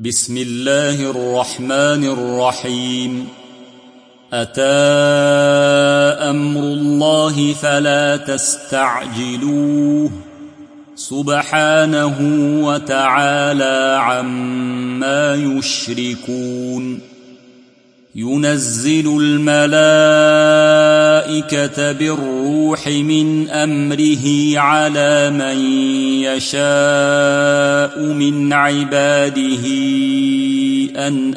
بسم الله الرحمن الرحيم. أتى أمر الله فلا تستعجلوه سبحانه وتعالى عما يشركون. ينزل الملائكة بالروح من أمره على من يشاء من عباده أن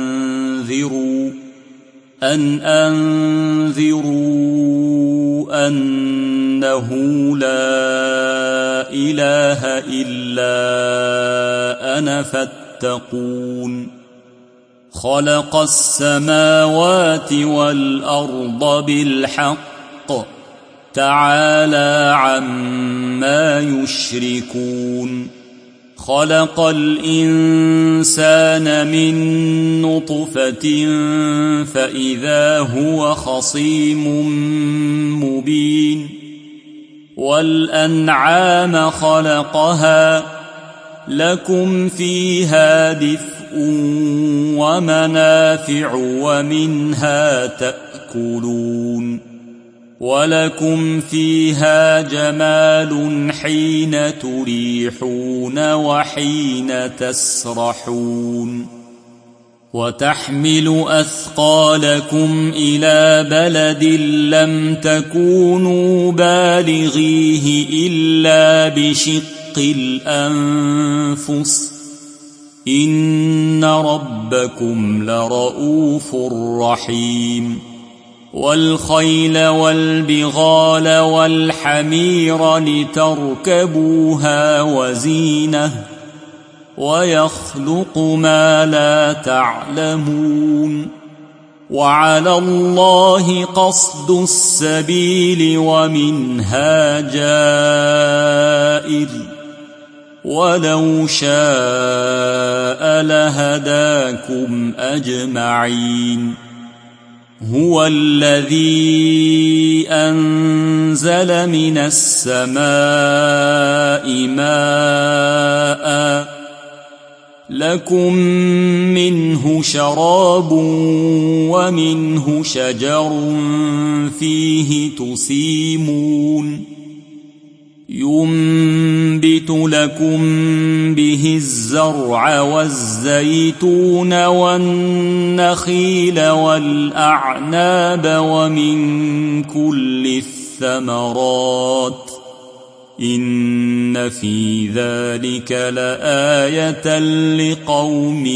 أنذروا أنه لا إله إلا أنا فاتقون. خلق السماوات والأرض بالحق تعالى عما يشركون. خلق الإنسان من نطفة فإذا هو خصيم مبين. والأنعام خلقها لكم فيها دفء ومنافع ومنها تأكلون. ولكم فيها جمال حين تريحون وحين تسرحون. وتحمل أثقالكم إلى بلد لم تكونوا بالغيه إلا بشق الأنفس إن ربكم لرؤوف رحيم. والخيل والبغال والحمير لتركبوها وزينة ويخلق ما لا تعلمون. وعلى الله قصد السبيل ومنها جائر ولو شاء لهداكم أجمعين. هو الذي أنزل من السماء ماء لكم منه شراب ومنه شجر فيه تسيمون. ينبت لكم به الزرع والزيتون والنخيل والأعناب ومن كل الثمرات إن في ذلك لآية لقوم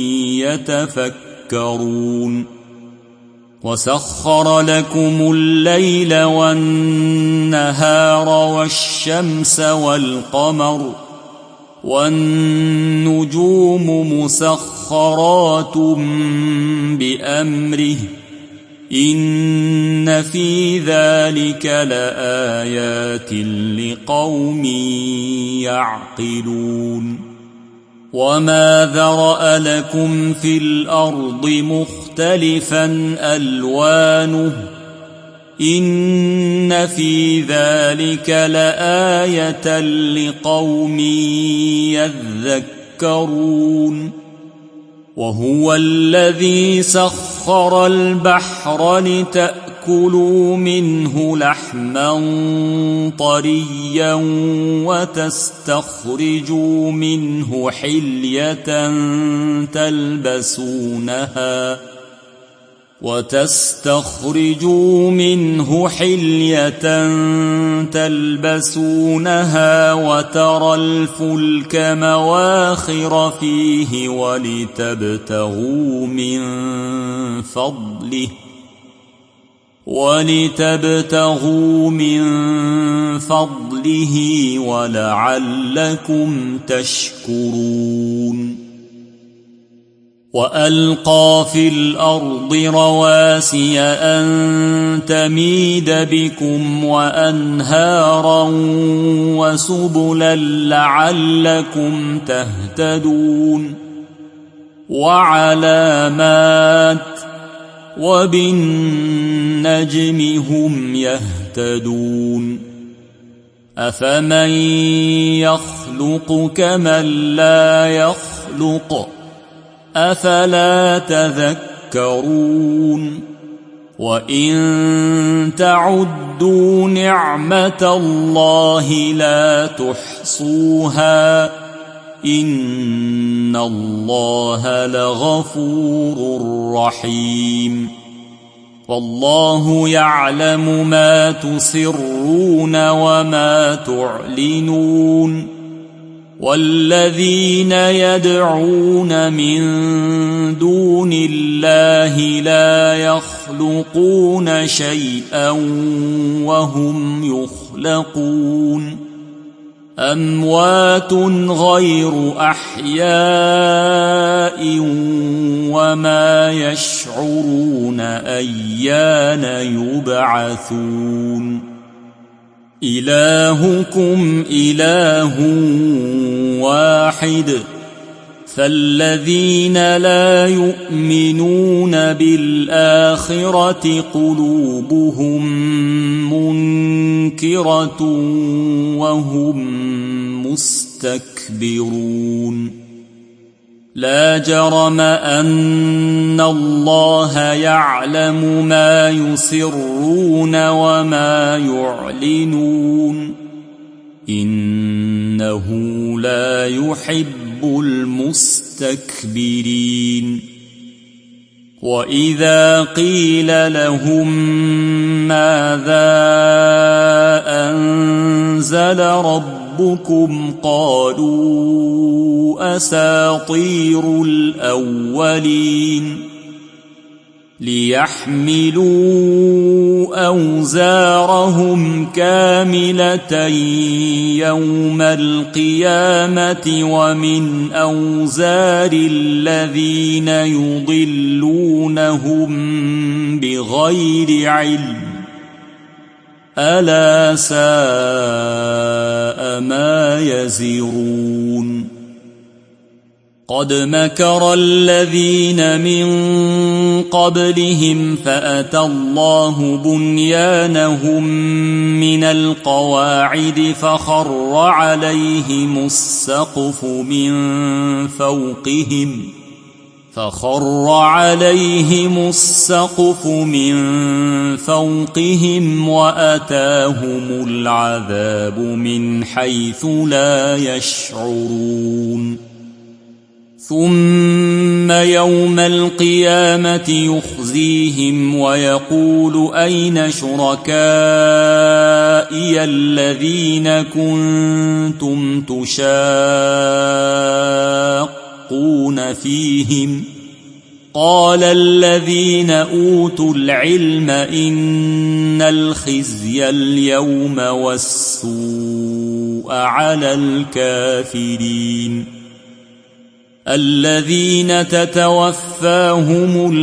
يتفكرون. وسخر لكم الليل والنهار والشمس والقمر والنجوم مسخرات بأمره إن في ذلك لآيات لقوم يعقلون. وما ذرأ لكم في الأرض مختلفا ألوانه إن في ذلك لآية لقوم يذكرون. وهو الذي سخر البحر لتأكلوا منه لحما طريا وتستخرجوا منه حلية تلبسونها وترى الفلك مواخر فيه ولتبتغوا من فضله ولعلكم تشكرون. وألقى في الأرض رواسي أن تميد بكم وأنهارا وسبلا لعلكم تهتدون. وعلامات وبالنجم هم يهتدون. أفمن يخلق كمن لا يخلق أفلا تذكرون وإن تعدوا نعمة الله لا تحصوها إن الله لغفور رحيم والله يعلم ما تسرون وما تعلنون والذين يدعون من دون الله لا يخلقون شيئا وهم يخلقون أموات غير أحياء وما يشعرون أيان يبعثون إلهكم إله واحد فالذين لا يؤمنون بالآخرة قلوبهم منكرة وهم مستكبرون لا جرم أن الله يعلم ما يسرون وما يعلنون إنه لا يحب المستكبرين وإذا قيل لهم ماذا أنزل ربكم قالوا أساطير الأولين ليحملوا أوزارهم كاملة يوم القيامة ومن أوزار الذين يضلونهم بغير علم ألا ساء ما يزرون قد مكر الذين من قبلهم فأتى الله بنيانهم من القواعد فخر عليهم السقف من فوقهم وأتاهم العذاب من حيث لا يشعرون ثم يوم القيامة يخزيهم ويقول أين شركائي الذين كنتم تشاقون فيهم قال الذين أوتوا العلم إن الخزي اليوم والسوء على الكافرين الذين تتوفاهم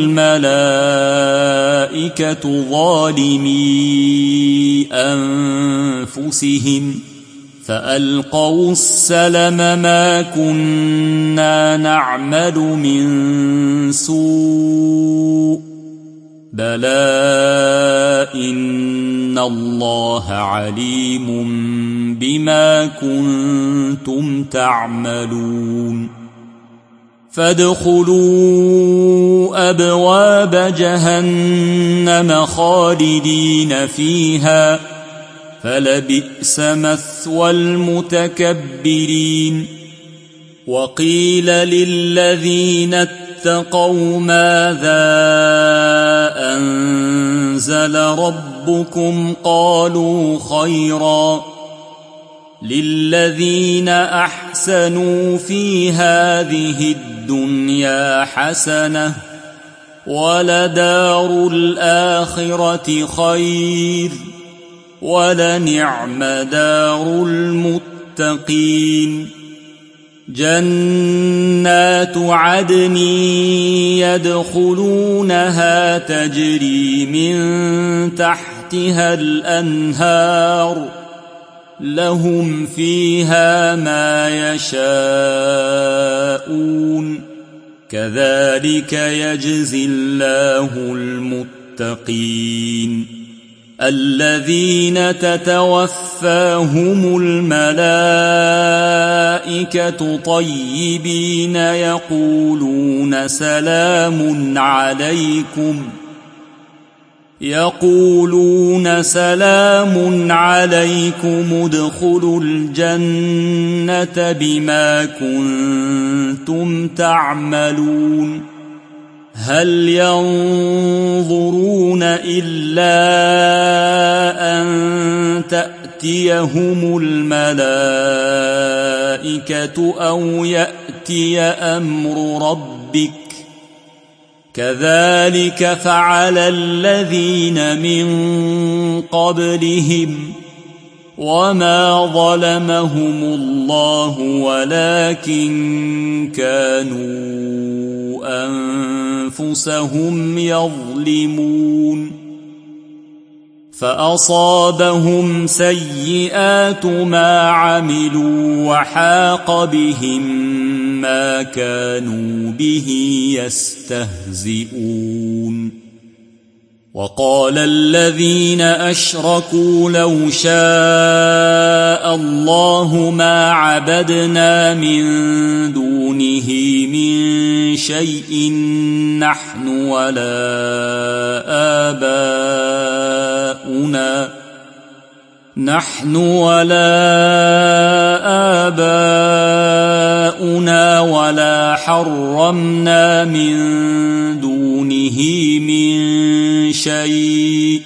الملائكة ظالمي أنفسهم فألقوا السلم ما كنا نعمل من سوء بلى إن الله عليم بما كنتم تعملون فادخلوا أبواب جهنم خالدين فيها فلبئس مثوى المتكبرين وقيل للذين اتقوا ماذا أنزل ربكم قالوا خيرا للذين أحسنوا في هذه الدنيا حسنة ولدار الآخرة خير ولنعم دار المتقين جنات عدن يدخلونها تجري من تحتها الأنهار لهم فيها ما يشاءون كذلك يجزي الله المتقين الذين تتوفاهم الملائكة طيبين يقولون سلام عليكم ادخلوا الجنة بما كنتم تعملون هل ينظرون إلا أن تأتيهم الملائكة أو يأتي أمر ربك كذلك فعل الذين من قبلهم وما ظلمهم الله ولكن كانوا أنفسهم يظلمون فأصابهم سيئات ما عملوا وحاق بهم ما كانوا به يستهزئون وقال الذين أشركوا لو شاء الله ما عبدنا من دونه من شيء نحن ولا آباؤنا ولا حرمنا من دونه من شيء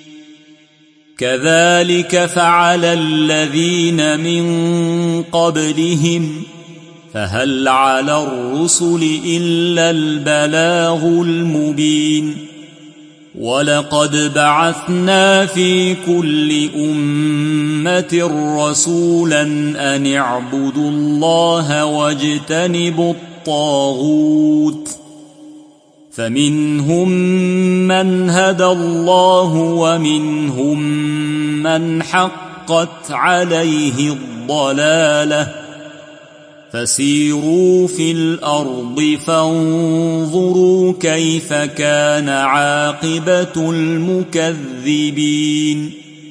كذلك فعل الذين من قبلهم فهل على الرسل إلا البلاغ المبين ولقد بعثنا في كل أمة رسولا أن اعبدوا الله واجتنبوا الطاغوت فمنهم من هدى الله ومنهم من حقت عليه الضلالة فسيروا في الأرض فانظروا كيف كان عاقبة المكذبين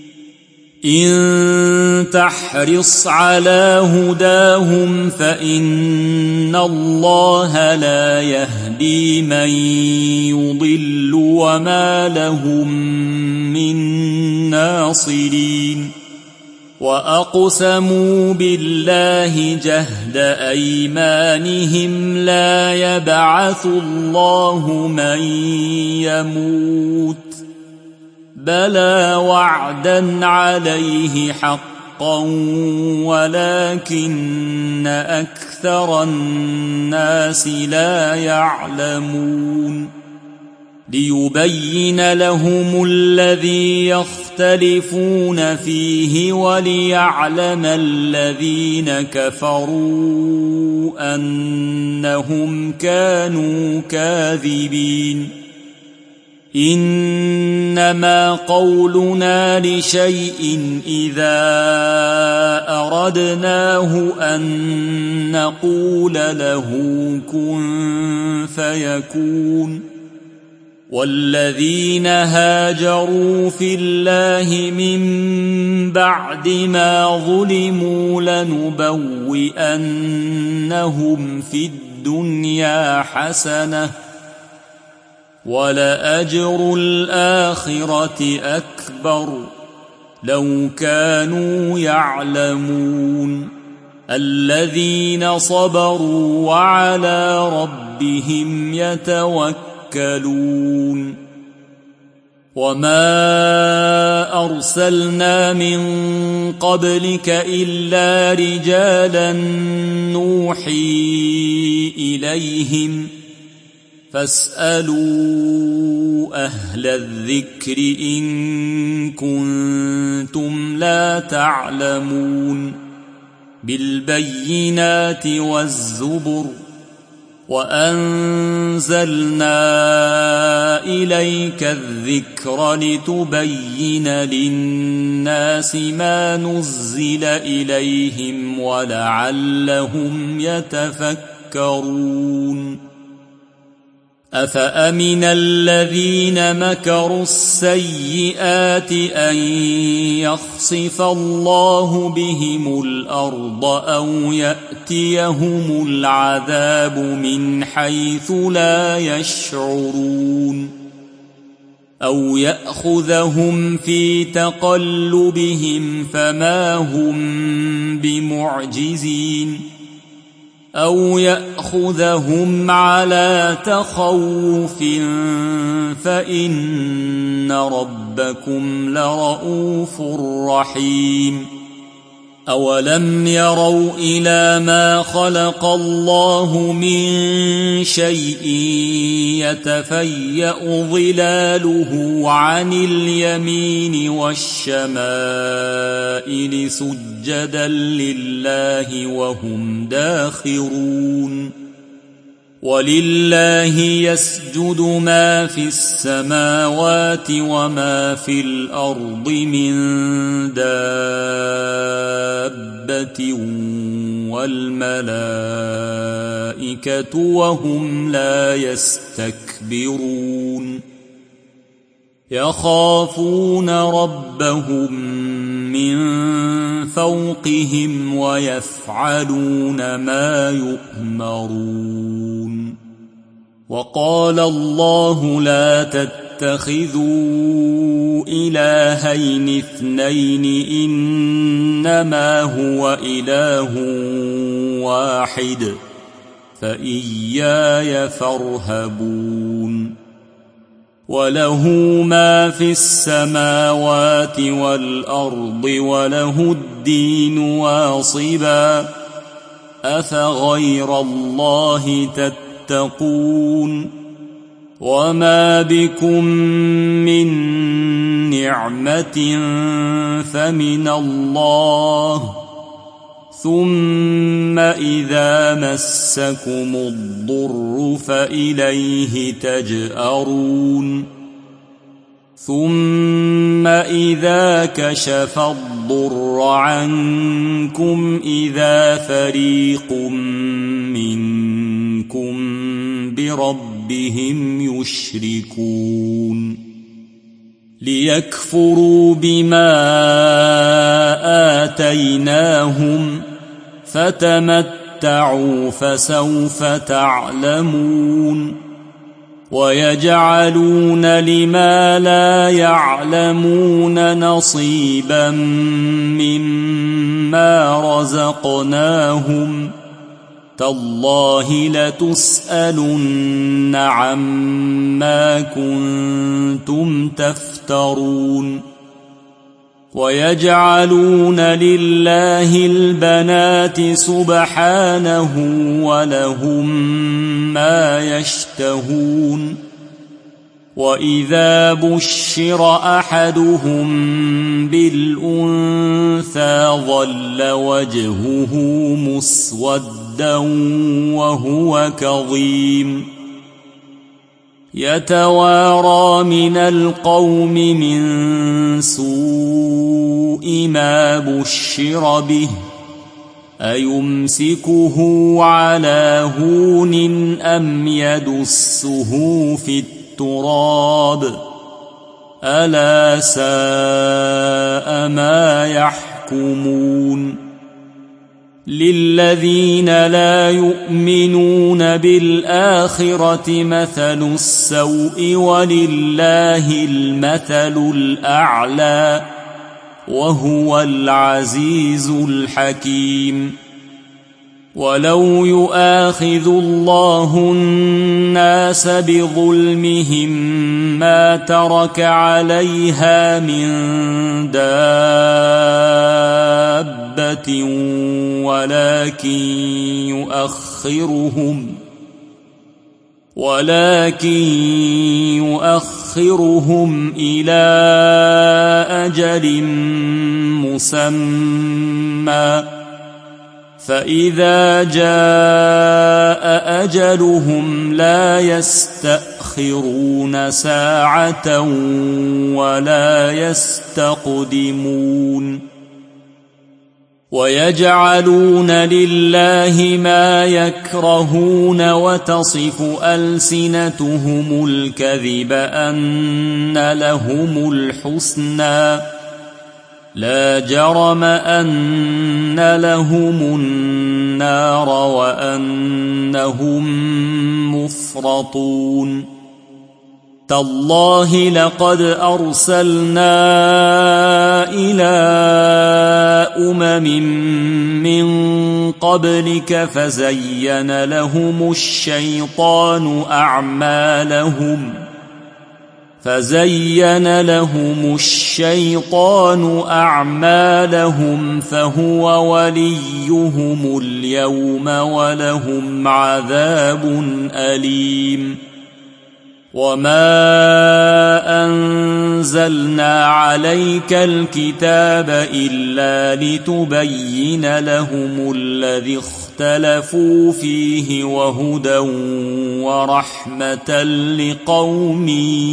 إن تحرص على هداهم فإن الله لا يهدي من يضل وما لهم من ناصرين وأقسموا بالله جهد أيمانهم لا يبعث الله من يموت بلى وعدا عليه حقا ولكن أكثر الناس لا يعلمون ليبين لهم الذي يختلفون فيه وليعلم الذين كفروا أنهم كانوا كاذبين إنما قولنا لشيء إذا أردناه أن نقول له كن فيكون والذين هاجروا في الله من بعد ما ظلموا لنبوئنهم في الدنيا حسنة ولأجر الآخرة أكبر لو كانوا يعلمون الذين صبروا وعلى ربهم يتوكلون وما أرسلنا من قبلك إلا رجالا نوحي إليهم فاسألوا أهل الذكر إن كنتم لا تعلمون بالبينات والزبر وأنزلنا إليك الذكر لتبين للناس ما نزل إليهم ولعلهم يتفكرون أفأمن الذين مكروا السيئات أن يخسف الله بهم الأرض أو يأتيهم العذاب من حيث لا يشعرون أو يأخذهم في تقلبهم فما هم بمعجزين أو يأخذهم على تخوف فإن ربكم لرؤوف رحيم أولم يروا إلى ما خلق الله من شيء يتفيأ ظلاله عن اليمين والشمائل سجدا لله وهم داخرون ولله يسجد ما في السماوات وما في الأرض من دابة والملائكة وهم لا يستكبرون يخافون ربهم من فوقهم ويفعلون ما يؤمرون وقال الله لا تتخذوا إلهين اثنين إنما هو إله واحد فإياي فارهبون وله ما في السماوات والأرض وله الدين واصبا أفغير الله تتقون وما بكم من نعمة فمن الله ثم إذا مسكم الضر فإليه تجأرون ثم إذا كشف الضر عنكم إذا فريق منكم بربهم يشركون ليكفروا بما آتيناهم فتمتعوا فسوف تعلمون ويجعلون لما لا يعلمون نصيبا مما رزقناهم تالله لتسألن عما كنتم تفترون ويجعلون لله البنات سبحانه ولهم ما يشتهون وإذا بشر أحدهم بالأنثى ظل وجهه مسودا وهو كظيم يتوارى من القوم من سوء ما بشر به أيمسكه على هون أم يدسه في التراب ألا ساء ما يحكمون للذين لا يؤمنون بالآخرة مثل السوء ولله المثل الأعلى وهو العزيز الحكيم ولو يؤاخذ الله الناس بظلمهم ما ترك عليها من دابة ولكن يؤخرهم إلى أجل مسمى فإذا جاء أجلهم لا يستأخرون ساعة ولا يستقدمون ويجعلون لله ما يكرهون وتصف ألسنتهم الكذب أن لهم الحسنى لا جرم أن لهم النار وأنهم مفرطون تالله لقد أرسلنا إلى من قبلك فزين لهم الشيطان أعمالهم فهو وليهم اليوم ولهم عذاب أليم وما أنزلنا عليك الكتاب إلا لتبين لهم الذي اختلفوا فيه وهدى ورحمة لقوم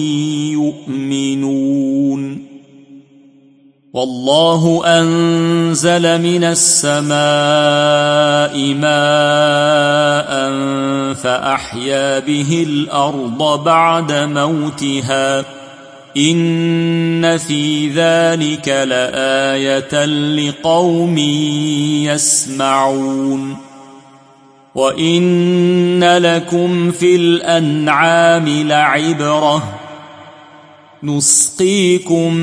يؤمنون والله أنزل من السماء ماء فأحيا به الأرض بعد موتها إن في ذلك لآية لقوم يسمعون وإن لكم في الأنعام لعبرة نسقيكم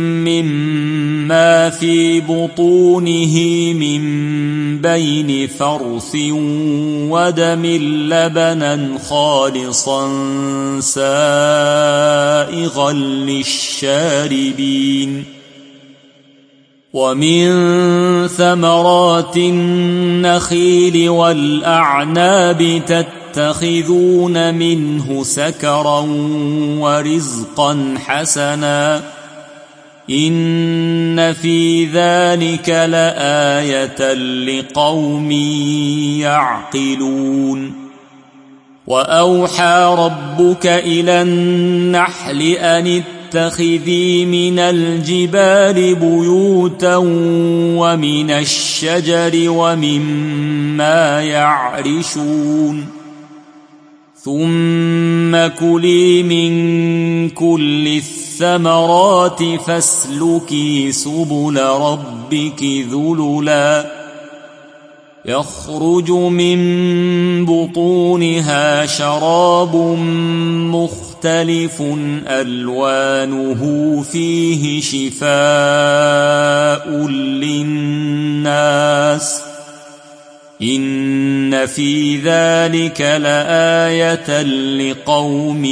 مما في بطونه من بين فرث ودم لبنا خالصا سائغا للشاربين ومن ثمرات النخيل والأعناب تتخذون منه سكرا ورزقا حسنا إن في ذلك لآية لقوم يعقلون وأوحى ربك إلى النحل أن اتخذي من الجبال بيوتا ومن الشجر ومما يعرشون ثم كلي من كل الثمرات فاسلكي سبل ربك ذللا يخرج من بطونها شراب مختلف ألوانه فيه شفاء للناس إن في ذلك لآية لقوم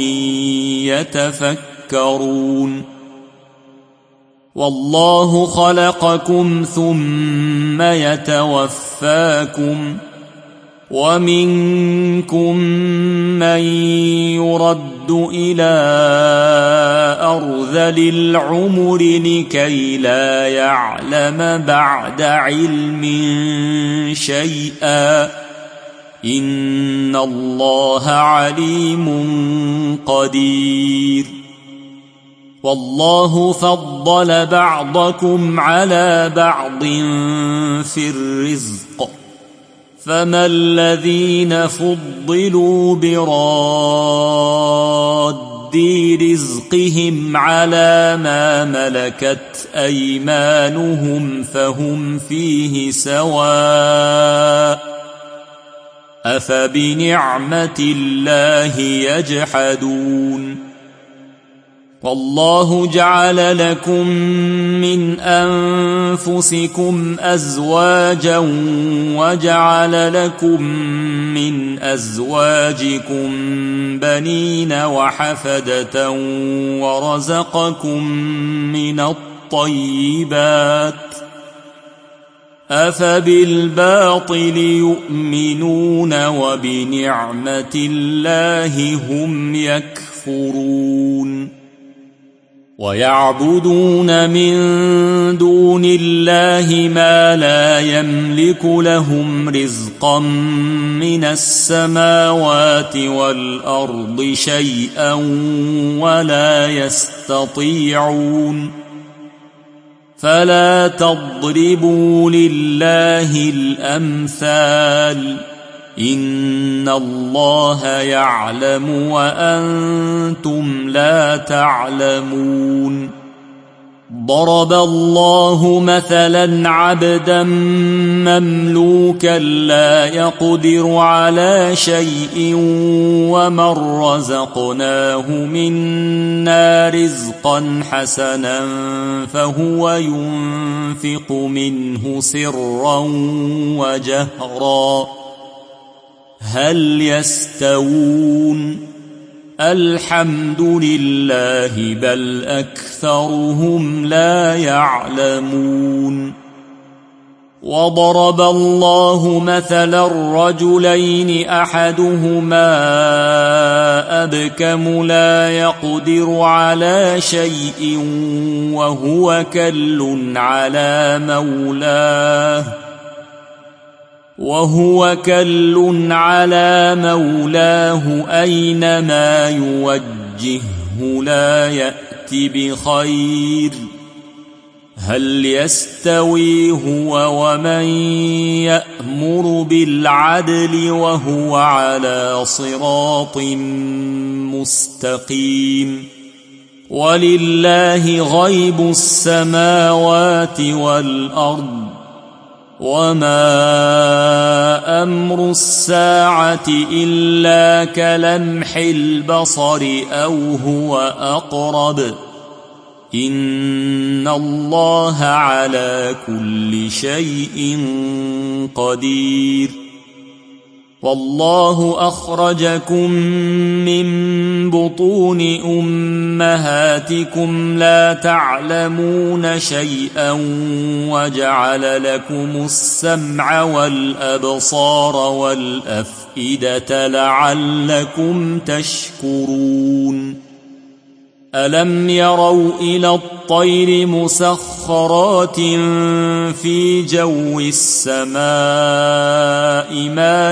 يتفكرون والله خلقكم ثم يتوفاكم ومنكم من يرد إلى أرذل العمر لكي لا يعلم بعد علم شيئا إن الله عليم قدير والله فضل بعضكم على بعض في الرزق فما الذين فضلوا براد رزقهم على ما ملكت أيمانهم فهم فيه سواء أفبنعمة الله يجحدون والله جعل لكم من أنفسكم أزواجا وجعل لكم من أزواجكم بنين وحفدة ورزقكم من الطيبات أفبالباطل يؤمنون وبنعمة الله هم يكفرون ويعبدون من دون الله ما لا يملك لهم رزقا من السماوات والأرض شيئا ولا يستطيعون فلا تضربوا لله الأمثال إن الله يعلم وأنتم لا تعلمون ضرب الله مثلا عبدا مملوكا لا يقدر على شيء ومن رزقناه منا رزقا حسنا فهو ينفق منه سرا وجهرا هل يستوون الحمد لله بل أكثرهم لا يعلمون وضرب الله مثلا رجلين أحدهما أبكم لا يقدر على شيء وهو كل على مولاه أينما يوجهه لا يأت بخير هل يستوي هو ومن يأمر بالعدل وهو على صراط مستقيم ولله غيب السماوات والأرض وما أمر الساعة إلا كلمح البصر أو هو أقرب إن الله على كل شيء قدير والله أخرجكم من بطون أمهاتكم لا تعلمون شيئا وجعل لكم السمع والأبصار والأفئدة لعلكم تشكرون ألم يروا إلى الطير مسخرات في جو السماء ما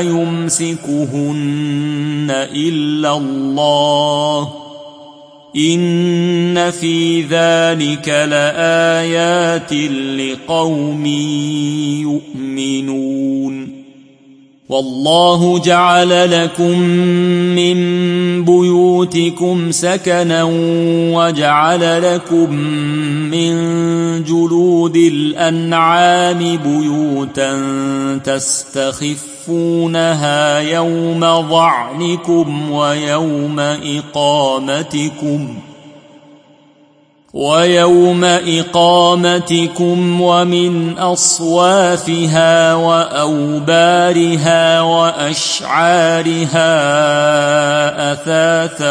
يمسكهن إلا الله إن في ذلك لآيات لقوم يؤمنون والله جعل لكم من بيوتكم سكنا وجعل لكم من جلود الأنعام بيوتا تستخفونها يوم ظعنكم ويوم إقامتكم ومن أصوافها وأوبارها وأشعارها أثاثا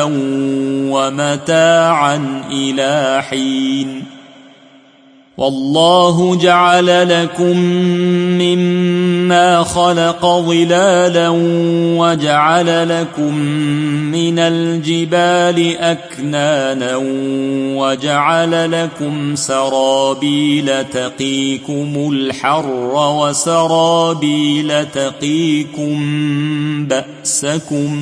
ومتاعا إلى حين والله جعل لكم مما خلق ظلالا وجعل لكم من الجبال أكنانا وجعل لكم سرابيل تقيكم الحر وسرابيل تقيكم بأسكم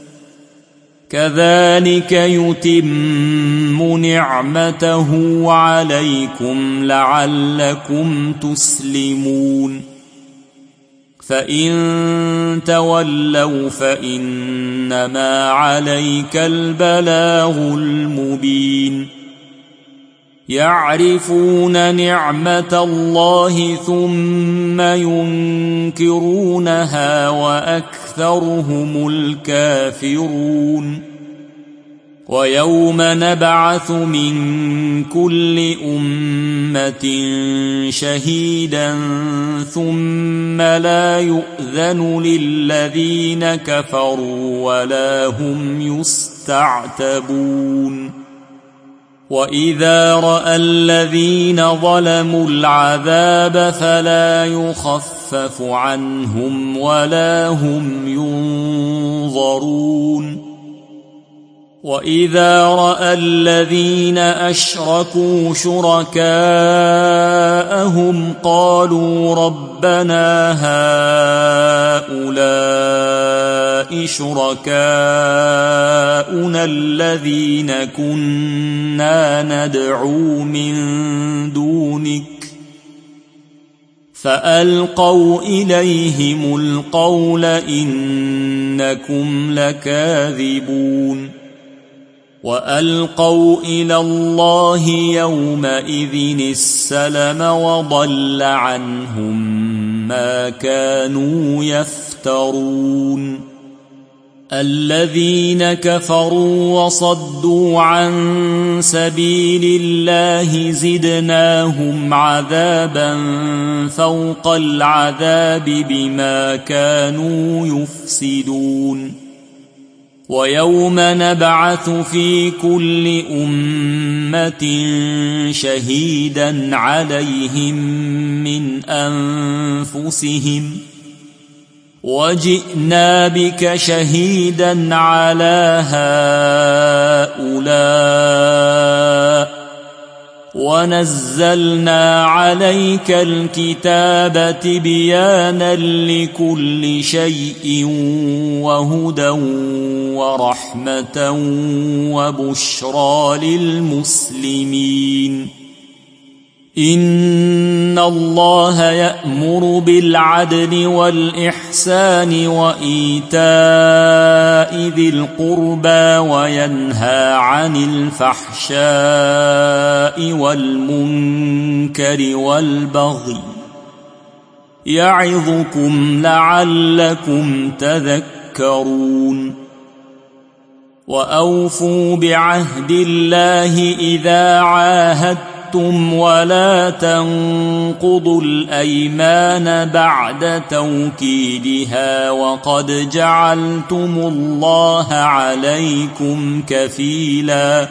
كذلك يتم نعمته عليكم لعلكم تسلمون فإن تولوا فإنما عليك البلاغ المبين يعرفون نعمة الله ثم ينكرونها وأكثرهم الكافرون ويوم نبعث من كل أمة شهيدا ثم لا يؤذن للذين كفروا ولا هم يستعتبون وإذا رأى الذين ظلموا العذاب فلا يخفف عنهم ولا هم ينظرون وإذا رأى الذين أشركوا شركاءهم قالوا ربنا هؤلاء شركاؤنا الذين كنا ندعو من دونك فألقوا إليهم القول إنكم لكاذبون وألقوا إلى الله يومئذ السلم وضل عنهم ما كانوا يفترون الذين كفروا وصدوا عن سبيل الله زدناهم عذابا فوق العذاب بما كانوا يفسدون ويوم نبعث في كل أمة شهيدا عليهم من أنفسهم وجئنا بك شهيدا على هؤلاء ونزلنا عليك الكتاب تبيانا لكل شيء وهدى ورحمة وبشرى للمسلمين إن الله يأمر بالعدل والإحسان وإيتاء ذي القربى وينهى عن الفحشاء والمنكر والبغي يعظكم لعلكم تذكرون وأوفوا بعهد الله إذا عاهدتم ولا تنقضوا الأيمان بعد توكيدها وقد جعلتم الله عليكم كفيلا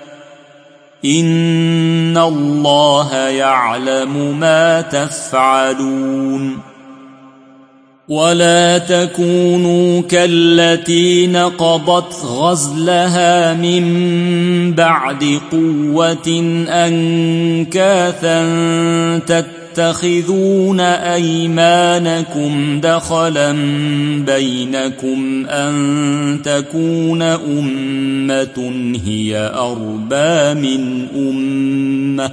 إن الله يعلم ما تفعلون ولا تكونوا كالتي نقضت غزلها من بعد قوة أنكاثا تتخذون أيمانكم دخلا بينكم أن تكون أمة هي أربى من أمة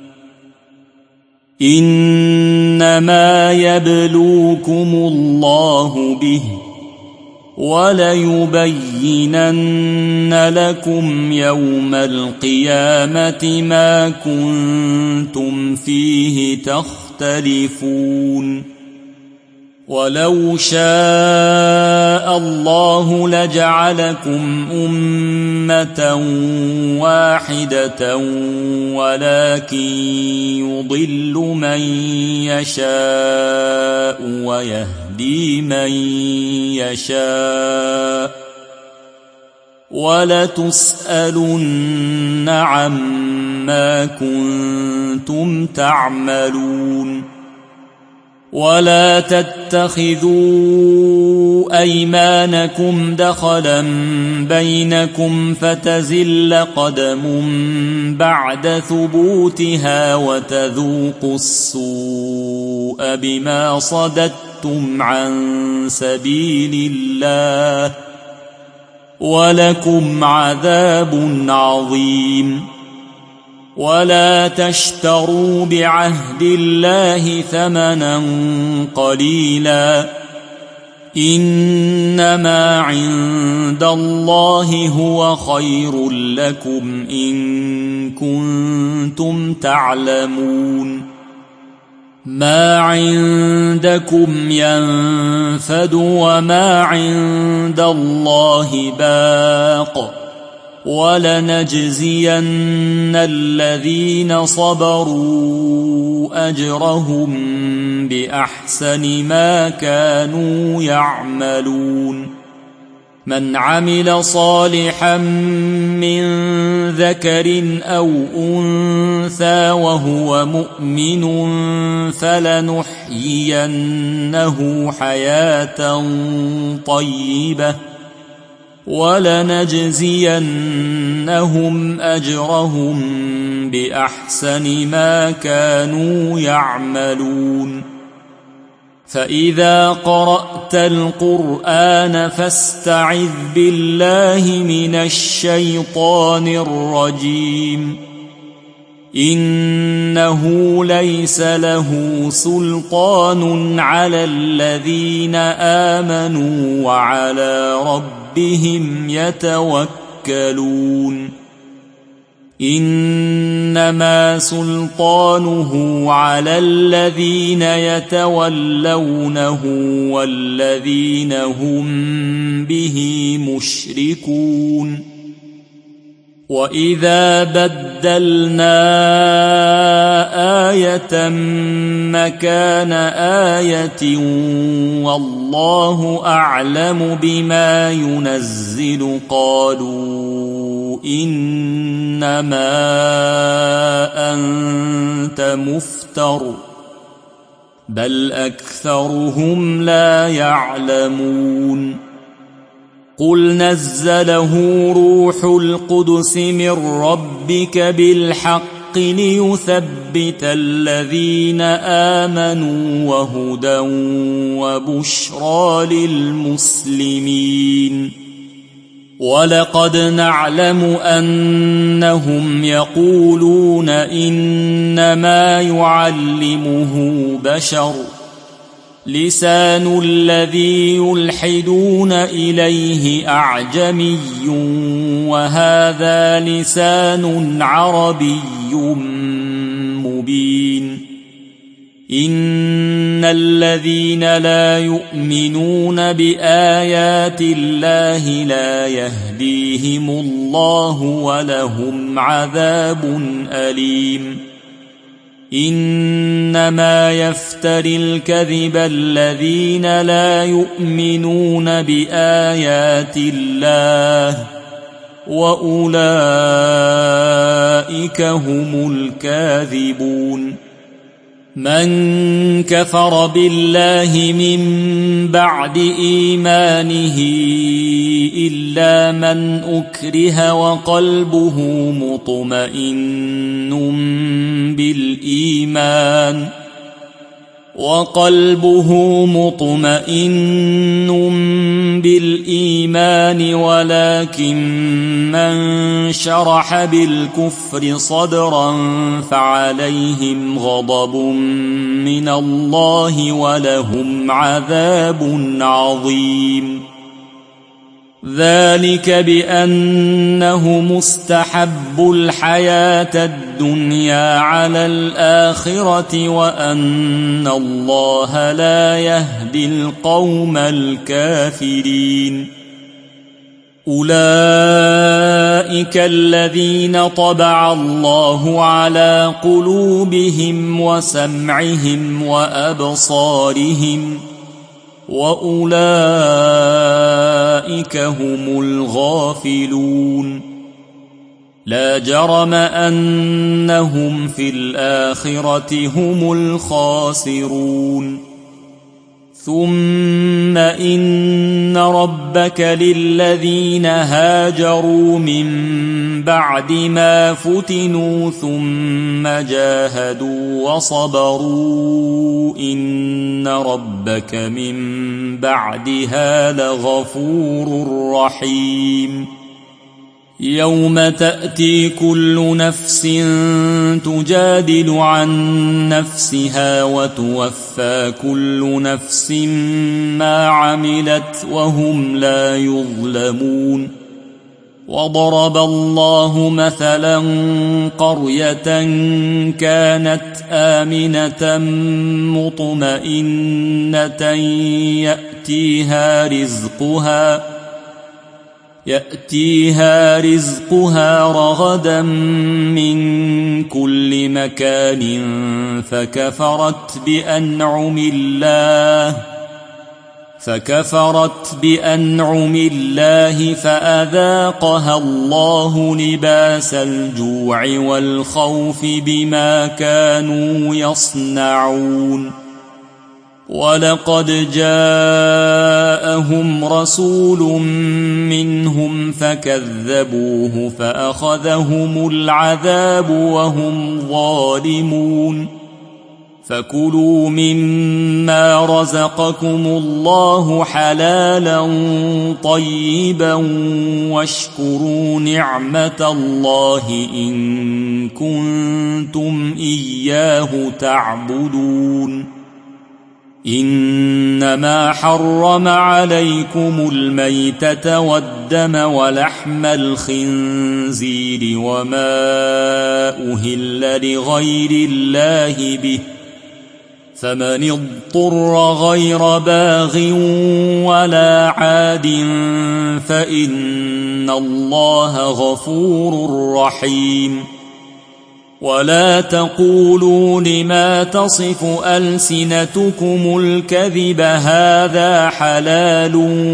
إنما يبلوكم الله به وليبينن لكم يوم القيامة ما كنتم فيه تختلفون ولو شاء الله لجعلكم أمة واحدة ولكن يضل من يشاء ويهدي من يشاء ولتسألن عما كنتم تعملون ولا تتخذوا أيمانكم دخلا بينكم فتزل قدم بعد ثبوتها وتذوقوا السوء بما صددتم عن سبيل الله ولكم عذاب عظيم ولا تشتروا بعهد الله ثمنا قليلا إنما عند الله هو خير لكم إن كنتم تعلمون ما عندكم ينفد وما عند الله باق ولنجزين الذين صبروا أجرهم بأحسن ما كانوا يعملون من عمل صالحا من ذكر أو أنثى وهو مؤمن فلنحيينه حياة طيبة ولنجزينهم أجرهم بأحسن ما كانوا يعملون فإذا قرأت القرآن فاستعذ بالله من الشيطان الرجيم إنه ليس له سلطان على الذين آمنوا وعلى ربهم يتوكلون إنما سلطانه على الذين يتولونه والذين هم به مشركون وإذا بدلنا آية مكان آية والله أعلم بما ينزل قالوا إنما أنت مفتر بل أكثرهم لا يعلمون قل نزله روح القدس من ربك بالحق ليثبت الذين آمنوا وهدى وبشرى للمسلمين ولقد نعلم أنهم يقولون إنما يعلمه بشر لسان الذي يلحدون إليه أعجمي وهذا لسان عربي مبين إن الذين لا يؤمنون بآيات الله لا يهديهم الله ولهم عذاب أليم إنما يفتري الكذب الذين لا يؤمنون بآيات الله وأولئك هم الكاذبون من كفر بالله من بعد إيمانه إلا من أكره وقلبه مطمئن بالإيمان ولكن من شرح بالكفر صدرا فعليهم غضب من الله ولهم عذاب عظيم ذلك بأنه مستحب الحياة الدنيا على الآخرة وأن الله لا يهدي القوم الكافرين أولئك الذين طبع الله على قلوبهم وسمعهم وأبصارهم وأولئك هم الغافلون لا جرم أنهم في الآخرة هم الخاسرون ثم إن ربك للذين هاجروا من بعد ما فتنوا ثم جاهدوا وصبروا إن ربك من بعدها لغفور رحيم يوم تأتي كل نفس تجادل عن نفسها وتوفى كل نفس ما عملت وهم لا يظلمون وضرب الله مثلا قرية كانت آمنة مطمئنة يأتيها رزقها رغدا من كل مكان فكفرت بأنعم الله فأذاقها الله لباس الجوع والخوف بما كانوا يصنعون ولقد جاءهم رسول منهم فكذبوه فأخذهم العذاب وهم ظالمون فكلوا مما رزقكم الله حلالا طيبا واشكروا نعمة الله إن كنتم إياه تعبدون إنما حرم عليكم الميتة والدم ولحم الخنزير وما أهل لغير الله به فمن اضطر غير باغ ولا عاد فإن الله غفور رحيم ولا تقولوا لما تصف ألسنتكم الكذب هذا حلال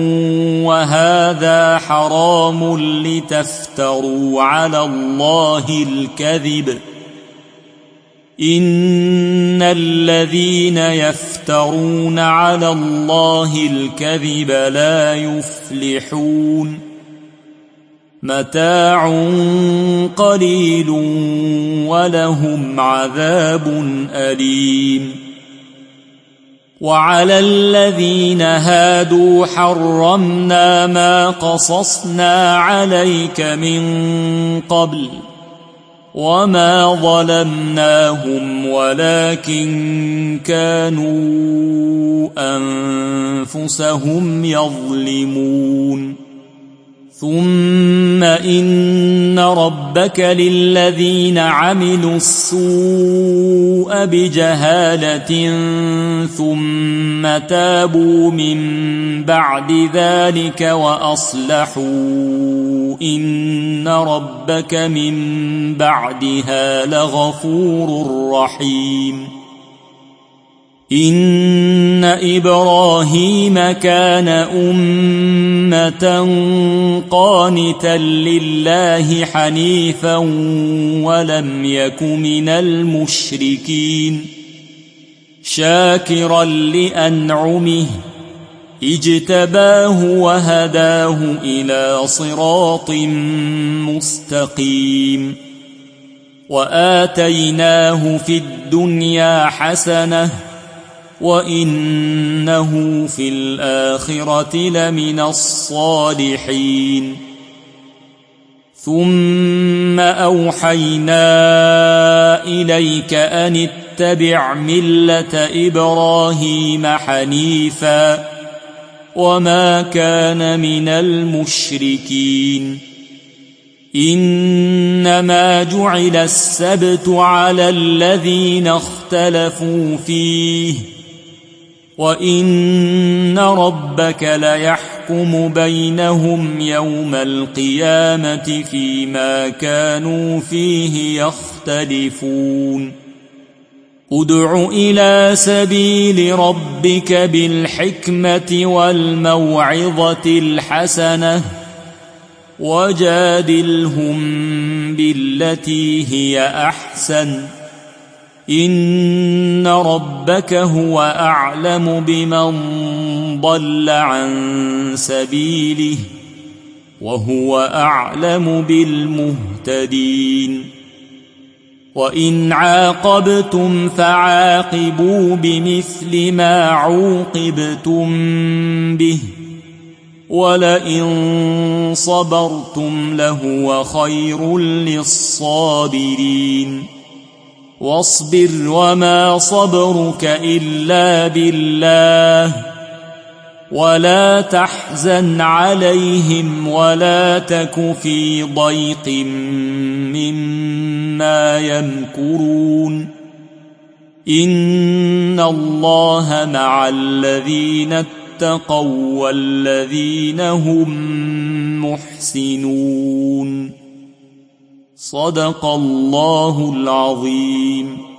وهذا حرام لتفتروا على الله الكذب إن الذين يفترون على الله الكذب لا يفلحون متاع قليل ولهم عذاب أليم وعلى الذين هادوا حرمنا ما قصصنا عليك من قبل وما ظلمناهم ولكن كانوا أنفسهم يظلمون ثم إن ربك للذين عملوا السوء بجهالة ثم تابوا من بعد ذلك وأصلحوا إن ربك من بعدها لغفور رحيم إن إبراهيم كان أمة قانتا لله حنيفا ولم يك من المشركين شاكرا لأنعمه اجتباه وهداه إلى صراط مستقيم وآتيناه في الدنيا حسنة وإنه في الآخرة لمن الصالحين ثم أوحينا إليك أن اتبع ملة إبراهيم حنيفا وما كان من المشركين إنما جعل السبت على الذين اختلفوا فيه وإن ربك ليحكم بينهم يوم القيامة فيما كانوا فيه يختلفون ادع إلى سبيل ربك بالحكمة والموعظة الحسنة وجادلهم بالتي هي أحسن إن ربك هو أعلم بمن ضل عن سبيله وهو أعلم بالمهتدين وإن عاقبتم فعاقبوا بمثل ما عوقبتم به ولئن صبرتم لهو خير للصابرين واصبر وما صبرك إلا بالله ولا تحزن عليهم ولا تك في ضيق مما يمكرون إن الله مع الذين اتقوا والذين هم محسنون صدق الله العظيم.